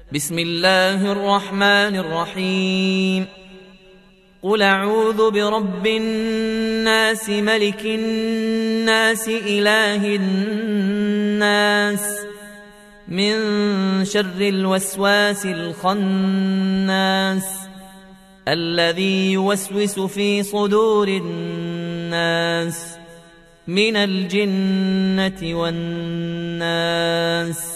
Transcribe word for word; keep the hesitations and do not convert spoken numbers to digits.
بسم الله الرحمن الرحيم. قل أعوذ برب الناس ملك الناس إله الناس من شر الوسواس الخناس الذي يوسوس في صدور الناس من الجنة والناس.